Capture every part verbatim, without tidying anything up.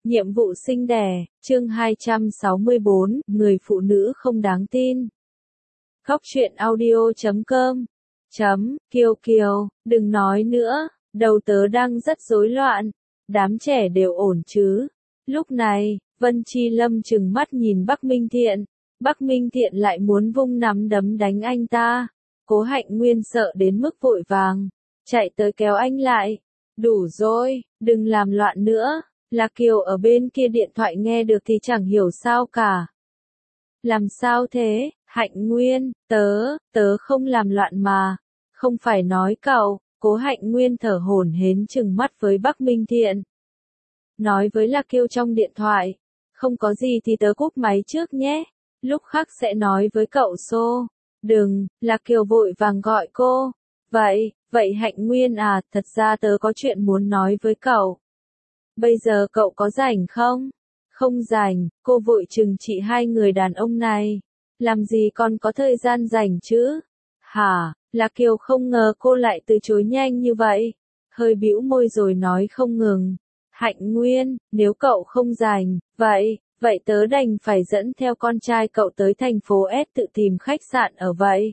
Nhiệm vụ sinh đẻ, chương hai trăm sáu mươi bốn, người phụ nữ không đáng tin. Khóc chuyện audio chấm com chấm, Kiều Kiều, đừng nói nữa, đầu tớ đang rất rối loạn, đám trẻ đều ổn chứ. Lúc này, Vân Chi Lâm trừng mắt nhìn Bắc Minh Thiện, Bắc Minh Thiện lại muốn vung nắm đấm đánh anh ta. Cố Hạnh Nguyên sợ đến mức vội vàng, chạy tới kéo anh lại. Đủ rồi, đừng làm loạn nữa. Lạc Kiều ở bên kia điện thoại nghe được thì chẳng hiểu sao cả. Làm sao thế, Hạnh Nguyên, tớ, tớ không làm loạn mà, không phải nói cậu. Cố Hạnh Nguyên thở hổn hển trừng mắt với Bắc Minh Thiện. Nói với Lạc Kiều trong điện thoại, không có gì thì tớ cúp máy trước nhé, lúc khác sẽ nói với cậu xô. Đừng, Lạc Kiều vội vàng gọi cô. Vậy, vậy Hạnh Nguyên à, thật ra tớ có chuyện muốn nói với cậu. Bây giờ cậu có rảnh không? Không rảnh, cô vội trừng trị hai người đàn ông này. Làm gì còn có thời gian rảnh chứ? Hả? Lạc Kiều không ngờ cô lại từ chối nhanh như vậy. Hơi bĩu môi rồi nói không ngừng. Hạnh Nguyên, nếu cậu không rảnh, vậy, vậy tớ đành phải dẫn theo con trai cậu tới thành phố S tự tìm khách sạn ở vậy.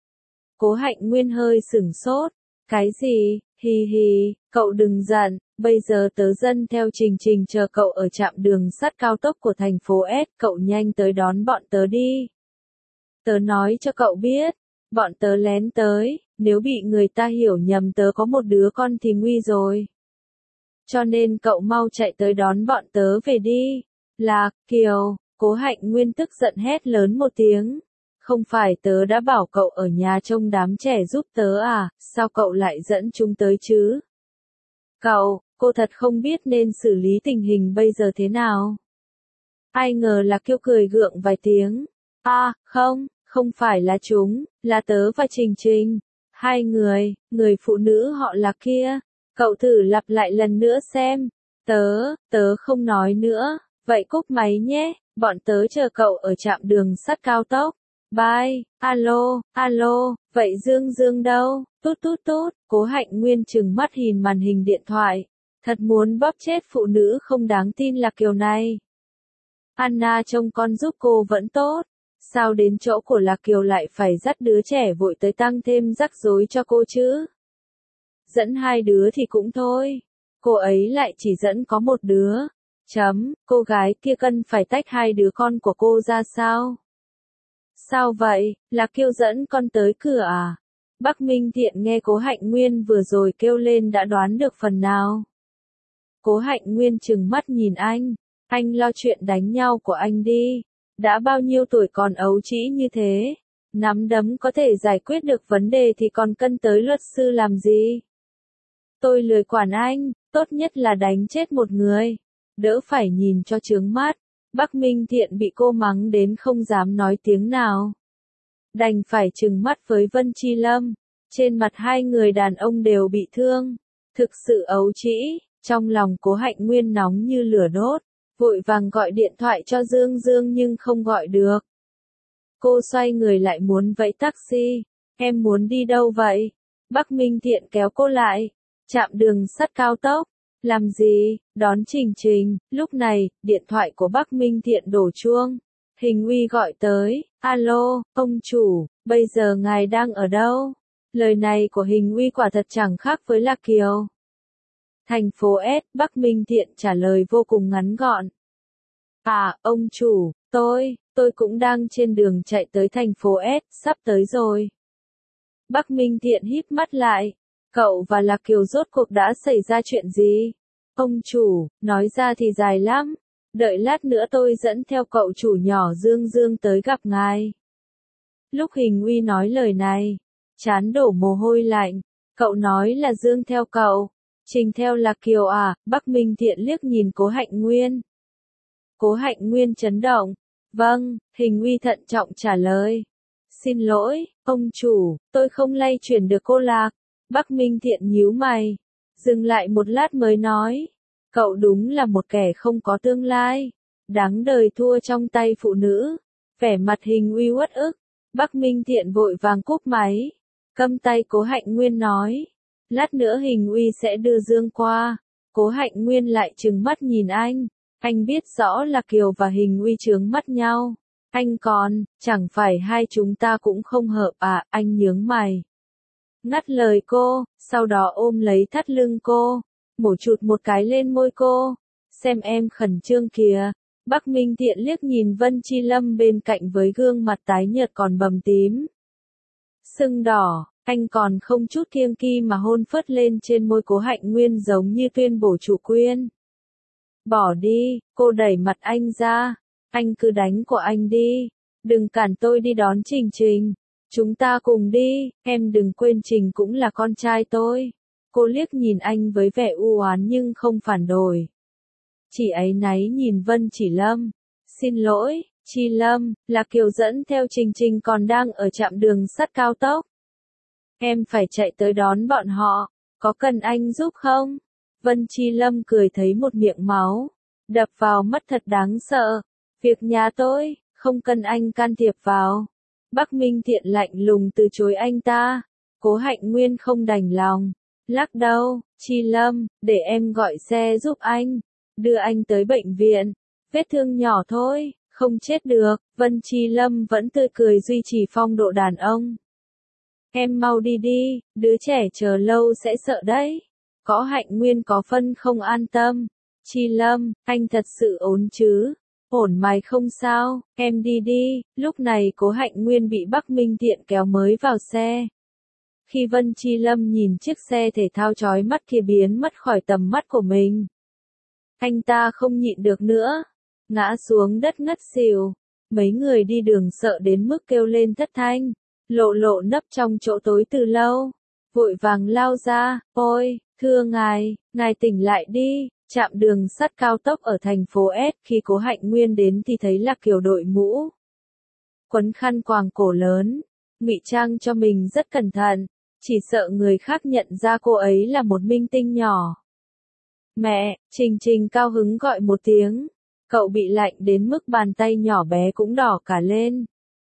Cố Hạnh Nguyên hơi sửng sốt. Cái gì? Hi hi, cậu đừng giận, bây giờ tớ dẫn theo Trình Trình chờ cậu ở trạm đường sắt cao tốc của thành phố S, cậu nhanh tới đón bọn tớ đi. Tớ nói cho cậu biết, bọn tớ lén tới, nếu bị người ta hiểu nhầm tớ có một đứa con thì nguy rồi. Cho nên cậu mau chạy tới đón bọn tớ về đi. Lạc Kiều, Cố Hạnh Nguyên tức giận hét lớn một tiếng. Không phải tớ đã bảo cậu ở nhà trông đám trẻ giúp tớ à, sao cậu lại dẫn chúng tới chứ? Cậu, cô thật không biết nên xử lý tình hình bây giờ thế nào. Ai ngờ là Kiều cười gượng vài tiếng. À, không, không phải là chúng, là tớ và Trình Trình. Hai người, người phụ nữ họ là kia. Cậu thử lặp lại lần nữa xem. Tớ, tớ không nói nữa, vậy cúp máy nhé, bọn tớ chờ cậu ở trạm đường sắt cao tốc. Bye, alo, alo, vậy Dương Dương đâu? Tút tút tút, Cố Hạnh Nguyên trừng mắt nhìn màn hình điện thoại. Thật muốn bóp chết phụ nữ không đáng tin là kiểu này. Anna trông con giúp cô vẫn tốt. Sao đến chỗ của Lạc Kiều lại phải dắt đứa trẻ vội tới tăng thêm rắc rối cho cô chứ? Dẫn hai đứa thì cũng thôi. Cô ấy lại chỉ dẫn có một đứa. Chấm, cô gái kia cần phải tách hai đứa con của cô ra sao? Sao vậy, Lạc Kiều dẫn con tới cửa à? Bắc Minh Thiện nghe Cố Hạnh Nguyên vừa rồi kêu lên đã đoán được phần nào. Cố Hạnh Nguyên trừng mắt nhìn anh. Anh lo chuyện đánh nhau của anh đi. Đã bao nhiêu tuổi còn ấu trĩ như thế? Nắm đấm có thể giải quyết được vấn đề thì còn cần tới luật sư làm gì? Tôi lười quản anh, tốt nhất là đánh chết một người. Đỡ phải nhìn cho chướng mắt. Bắc Minh Thiện bị cô mắng đến không dám nói tiếng nào. Đành phải trừng mắt với Vân Chi Lâm. Trên mặt hai người đàn ông đều bị thương. Thực sự ấu trĩ, trong lòng Cố Hạnh Nguyên nóng như lửa đốt. Vội vàng gọi điện thoại cho Dương Dương nhưng không gọi được. Cô xoay người lại muốn vẫy taxi. Em muốn đi đâu vậy? Bắc Minh Thiện kéo cô lại. Trạm đường sắt cao tốc. Làm gì? Đón Trình Trình. Lúc này, điện thoại của Bắc Minh Thiện đổ chuông. Hình Uy gọi tới. Alo, ông chủ, bây giờ ngài đang ở đâu? Lời này của Hình Uy quả thật chẳng khác với Lạc Kiều. Thành phố S, Bắc Minh Thiện trả lời vô cùng ngắn gọn. À, ông chủ, tôi, tôi cũng đang trên đường chạy tới thành phố S, sắp tới rồi. Bắc Minh Thiện híp mắt lại. Cậu và Lạc Kiều rốt cuộc đã xảy ra chuyện gì? Ông chủ, nói ra thì dài lắm. Đợi lát nữa tôi dẫn theo cậu chủ nhỏ Dương Dương tới gặp ngài. Lúc Hình Uy nói lời này, trán đổ mồ hôi lạnh. Cậu nói là Dương theo cậu. Trình theo Lạc Kiều à? Bắc Minh Thiện liếc nhìn Cố Hạnh Nguyên. Cố Hạnh Nguyên chấn động. Vâng, Hình Uy thận trọng trả lời. Xin lỗi, ông chủ, tôi không lay chuyển được cô Lạc. Bắc Minh Thiện nhíu mày. Dừng lại một lát mới nói. Cậu đúng là một kẻ không có tương lai. Đáng đời thua trong tay phụ nữ. Vẻ mặt Hình Uy uất ức. Bắc Minh Thiện vội vàng cúp máy. Câm tay Cố Hạnh Nguyên nói. Lát nữa Hình Uy sẽ đưa Dương qua. Cố Hạnh Nguyên lại trừng mắt nhìn anh. Anh biết rõ là Kiều và Hình Uy chướng mắt nhau. Anh còn, chẳng phải hai chúng ta cũng không hợp à, anh nhướng mày. Ngắt lời cô, sau đó ôm lấy thắt lưng cô, mổ chụt một cái lên môi cô. Xem em khẩn trương kìa. Bắc Minh Thiện liếc nhìn Vân Chi Lâm bên cạnh với gương mặt tái nhợt còn bầm tím. Sưng đỏ, anh còn không chút kiêng kỵ mà hôn phớt lên trên môi Cố Hạnh Nguyên giống như tuyên bố chủ quyền. Bỏ đi, cô đẩy mặt anh ra. Anh cứ đánh của anh đi. Đừng cản tôi đi đón Trình Trình. Chúng ta cùng đi, em đừng quên Trình cũng là con trai tôi. Cô liếc nhìn anh với vẻ u oán nhưng không phản đối. Chỉ áy náy nhìn Vân Chỉ Lâm. Xin lỗi, Chi Lâm, là Kiều dẫn theo Trình Trình còn đang ở trạm đường sắt cao tốc. Em phải chạy tới đón bọn họ, có cần anh giúp không? Vân Chi Lâm cười thấy một miệng máu, đập vào mắt thật đáng sợ. Việc nhà tôi, không cần anh can thiệp vào. Bắc Minh Thiện lạnh lùng từ chối anh ta. Cố Hạnh Nguyên không đành lòng. Lắc đầu, Chi Lâm, để em gọi xe giúp anh. Đưa anh tới bệnh viện. Vết thương nhỏ thôi, không chết được. Vân Chi Lâm vẫn tươi cười duy trì phong độ đàn ông. Em mau đi đi, đứa trẻ chờ lâu sẽ sợ đấy. Có Hạnh Nguyên có phân không an tâm. Chi Lâm, anh thật sự ổn chứ? Ổn mày không sao, em đi đi. Lúc này Cố Hạnh Nguyên bị Bắc Minh Thiện kéo mới vào xe. Khi Vân Chi Lâm nhìn chiếc xe thể thao chói mắt kia biến mất khỏi tầm mắt của mình, anh ta không nhịn được nữa, ngã xuống đất ngất xỉu. Mấy người đi đường sợ đến mức kêu lên thất thanh. Lộ Lộ nấp trong chỗ tối từ lâu, vội vàng lao ra. Ôi, thưa ngài, ngài tỉnh lại đi. Trạm đường sắt cao tốc ở thành phố S. Khi Cố Hạnh Nguyên đến thì thấy là Kiều đội mũ, quấn khăn quàng cổ lớn, ngụy trang cho mình rất cẩn thận, chỉ sợ người khác nhận ra cô ấy là một minh tinh nhỏ. Mẹ, Trình Trình cao hứng gọi một tiếng. Cậu bị lạnh đến mức bàn tay nhỏ bé cũng đỏ cả lên.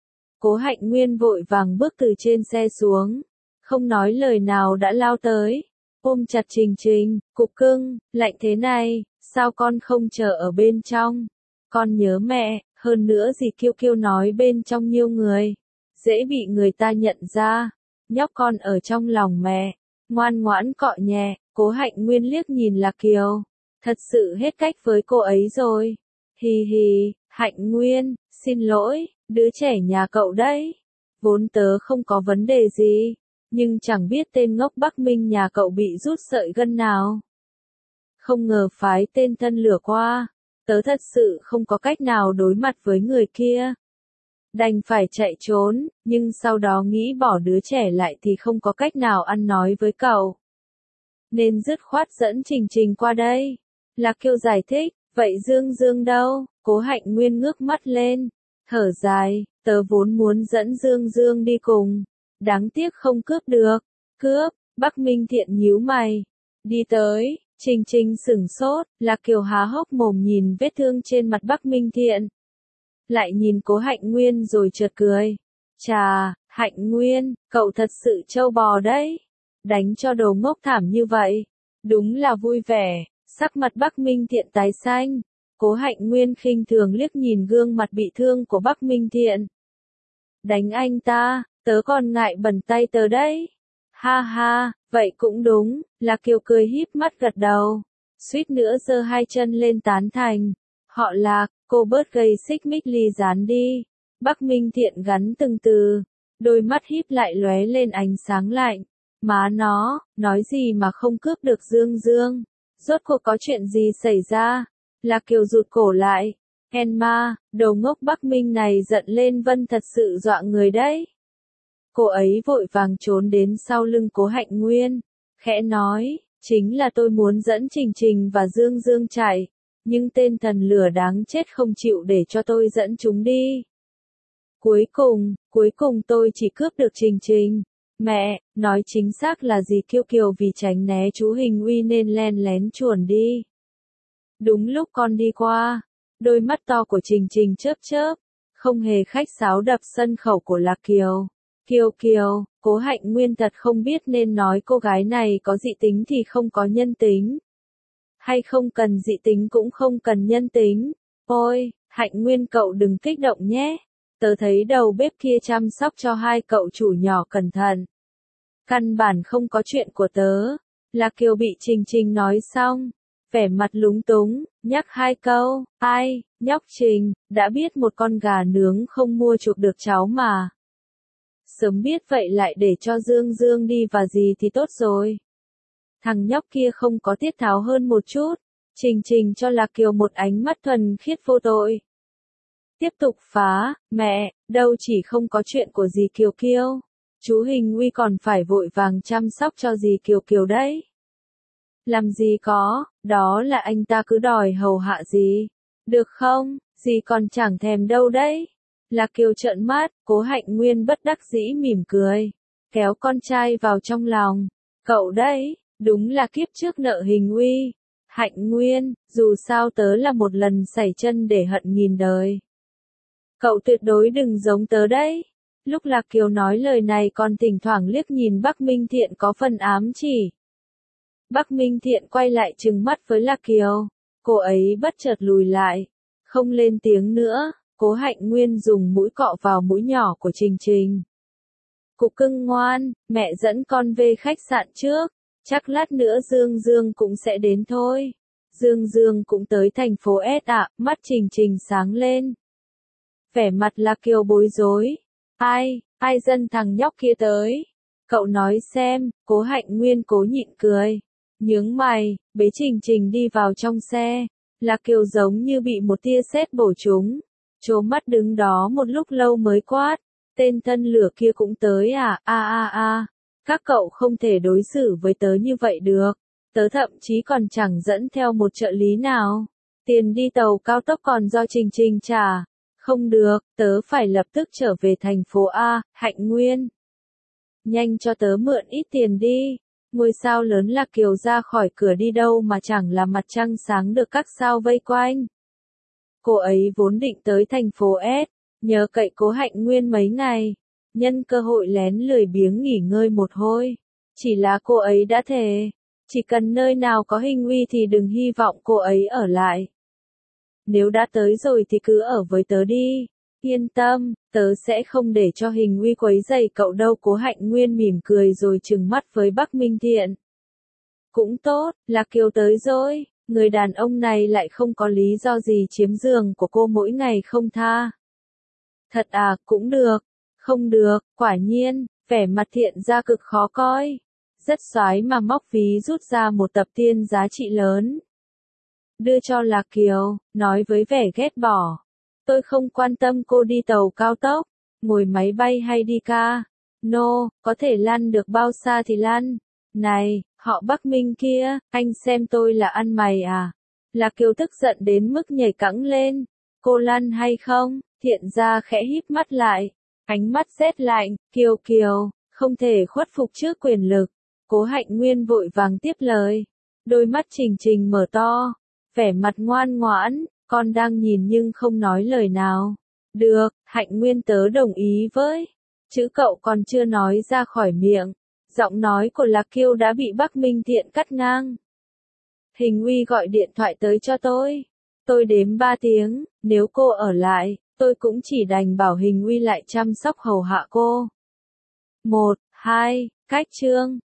Cố Hạnh Nguyên vội vàng bước từ trên xe xuống, không nói lời nào đã lao tới, ôm chặt Trình Trình. Cục cưng, lạnh thế này, sao con không chờ ở bên trong? Con nhớ mẹ, hơn nữa dì Kiêu Kiêu nói bên trong nhiều người, dễ bị người ta nhận ra. Nhóc con ở trong lòng mẹ, ngoan ngoãn cọ nhẹ. Cố Hạnh Nguyên liếc nhìn là Kiều, thật sự hết cách với cô ấy rồi. Hì hì, Hạnh Nguyên, xin lỗi, đứa trẻ nhà cậu đấy. Vốn tớ không có vấn đề gì, nhưng chẳng biết tên ngốc Bắc Minh nhà cậu bị rút sợi gân nào. Không ngờ phái tên thân lửa qua, tớ thật sự không có cách nào đối mặt với người kia. Đành phải chạy trốn, nhưng sau đó nghĩ bỏ đứa trẻ lại thì không có cách nào ăn nói với cậu. Nên dứt khoát dẫn Trình Trình qua đây. Lạc Kiều giải thích, vậy Dương Dương đâu? Cố Hạnh Nguyên ngước mắt lên, thở dài, tớ vốn muốn dẫn Dương Dương đi cùng. Đáng tiếc không cướp được. Cướp, Bắc Minh Thiện nhíu mày. Đi tới, Trình Trình sửng sốt, Lạc Kiều há hốc mồm nhìn vết thương trên mặt Bắc Minh Thiện. Lại nhìn Cố Hạnh Nguyên rồi chợt cười. Chà, Hạnh Nguyên, cậu thật sự trâu bò đấy. Đánh cho đồ ngốc thảm như vậy. Đúng là vui vẻ. Sắc mặt Bắc Minh Thiện tái xanh. Cố Hạnh Nguyên khinh thường liếc nhìn gương mặt bị thương của Bắc Minh Thiện. Đánh anh ta, tớ còn ngại bẩn tay tớ đấy. Ha ha, vậy cũng đúng. Lạc Kiều cười híp mắt gật đầu, suýt nữa giơ hai chân lên tán thành. Họ Lạc, cô bớt gây xích mích ly gián đi. Bắc Minh Thiện gắn từng từ, đôi mắt híp lại lóe lên ánh sáng lạnh. Má nó, nói gì mà không cướp được Dương Dương? Rốt cuộc có chuyện gì xảy ra? Lạc Kiều rụt cổ lại. Enma, đồ ngốc Bắc Minh này giận lên Vân thật sự dọa người đấy. Cô ấy vội vàng trốn đến sau lưng Cố Hạnh Nguyên, khẽ nói, chính là tôi muốn dẫn Trình Trình và Dương Dương chạy, nhưng tên thần lửa đáng chết không chịu để cho tôi dẫn chúng đi. Cuối cùng, cuối cùng tôi chỉ cướp được Trình Trình. Mẹ, nói chính xác là dì Kiêu Kiều vì tránh né chú Hình Uy nên len lén chuồn đi. Đúng lúc con đi qua, đôi mắt to của Trình Trình chớp chớp, không hề khách sáo đập sân khẩu của Lạc Kiều. Kiều Kiều, Cố Hạnh Nguyên thật không biết nên nói cô gái này có dị tính thì không có nhân tính. hay không cần dị tính cũng không cần nhân tính. Ôi, Hạnh Nguyên cậu đừng kích động nhé. Tớ thấy đầu bếp kia chăm sóc cho hai cậu chủ nhỏ cẩn thận. Căn bản không có chuyện của tớ. Lạc Kiều bị Trình Trình nói xong, vẻ mặt lúng túng, nhắc hai câu, ai, nhóc Trình, đã biết một con gà nướng không mua chuộc được cháu mà. Sớm biết vậy lại để cho Dương Dương đi và gì thì tốt rồi. Thằng nhóc kia không có tiết tháo hơn một chút. Trình Trình cho Lạc Kiều một ánh mắt thuần khiết vô tội. Tiếp tục phá, mẹ, đâu chỉ không có chuyện của dì Kiều Kiều. Chú Hình Uy còn phải vội vàng chăm sóc cho dì Kiều Kiều đấy. Làm gì có, đó là anh ta cứ đòi hầu hạ dì. Được không, dì còn chẳng thèm đâu đấy. Lạc Kiều trợn mắt, Cố Hạnh Nguyên bất đắc dĩ mỉm cười. Kéo con trai vào trong lòng. Cậu đấy, đúng là kiếp trước nợ Hình Uy. Hạnh Nguyên, dù sao tớ là một lần sẩy chân để hận nghìn đời. Cậu tuyệt đối đừng giống tớ đấy. Lúc Lạc Kiều nói lời này còn thỉnh thoảng liếc nhìn Bắc Minh Thiện có phần ám chỉ. Bắc Minh Thiện quay lại trừng mắt với Lạc Kiều. Cô ấy bất chợt lùi lại. Không lên tiếng nữa, Cố Hạnh Nguyên dùng mũi cọ vào mũi nhỏ của Trình Trình. Cục cưng ngoan, mẹ dẫn con về khách sạn trước. Chắc lát nữa Dương Dương cũng sẽ đến thôi. Dương Dương cũng tới thành phố S ạ, mắt Trình Trình sáng lên. Vẻ mặt Lạc Kiều bối rối. Ai, ai dân thằng nhóc kia tới? Cậu nói xem, Cố Hạnh Nguyên cố nhịn cười. Nhướng mày, bế Trình Trình đi vào trong xe. Lạc Kiều giống như bị một tia sét bổ trúng. Trố mắt đứng đó một lúc lâu mới quát. Tên thân lửa kia cũng tới à, a a a. Các cậu không thể đối xử với tớ như vậy được. Tớ thậm chí còn chẳng dẫn theo một trợ lý nào. Tiền đi tàu cao tốc còn do Trình Trình trả. Không được, tớ phải lập tức trở về thành phố A, Hạnh Nguyên. Nhanh cho tớ mượn ít tiền đi. Ngôi sao lớn Lạc Kiều ra khỏi cửa đi đâu mà chẳng là mặt trăng sáng được các sao vây quanh. Cô ấy vốn định tới thành phố S, nhờ cậy Cố Hạnh Nguyên mấy ngày. Nhân cơ hội lén lười biếng nghỉ ngơi một hồi. Chỉ là cô ấy đã thề. Chỉ cần nơi nào có Hình Uy thì đừng hy vọng cô ấy ở lại. Nếu đã tới rồi thì cứ ở với tớ đi. Yên tâm, tớ sẽ không để cho Hình Uy quấy rầy cậu đâu. Cố Hạnh Nguyên mỉm cười rồi trừng mắt với Bắc Minh Thiện. Cũng tốt, Lạc Kiều tới rồi. Người đàn ông này lại không có lý do gì chiếm giường của cô mỗi ngày không tha. Thật à, cũng được. Không được, quả nhiên, vẻ mặt Thiện ra cực khó coi. Rất xoái mà móc ví rút ra một tập tiền giá trị lớn. Đưa cho Lạc Kiều, nói với vẻ ghét bỏ. Tôi không quan tâm cô đi tàu cao tốc, ngồi máy bay hay đi ca. No, có thể lăn được bao xa thì lăn. Này, họ Bắc Minh kia, anh xem tôi là ăn mày à? Lạc Kiều tức giận đến mức nhảy cẫng lên. Cô lăn hay không? Thiện ra khẽ híp mắt lại. Ánh mắt rét lạnh, Kiều Kiều, không thể khuất phục trước quyền lực. Cố Hạnh Nguyên vội vàng tiếp lời. Đôi mắt Trình Trình mở to. Vẻ mặt ngoan ngoãn, con đang nhìn nhưng không nói lời nào. Được, Hạnh Nguyên tớ đồng ý với. Chữ cậu còn chưa nói ra khỏi miệng. Giọng nói của Lạc Kiều đã bị Bắc Minh Thiện cắt ngang. Hình Uy gọi điện thoại tới cho tôi. Tôi đếm ba tiếng, nếu cô ở lại, tôi cũng chỉ đành bảo Hình Uy lại chăm sóc hầu hạ cô. Một, hai, cách chương.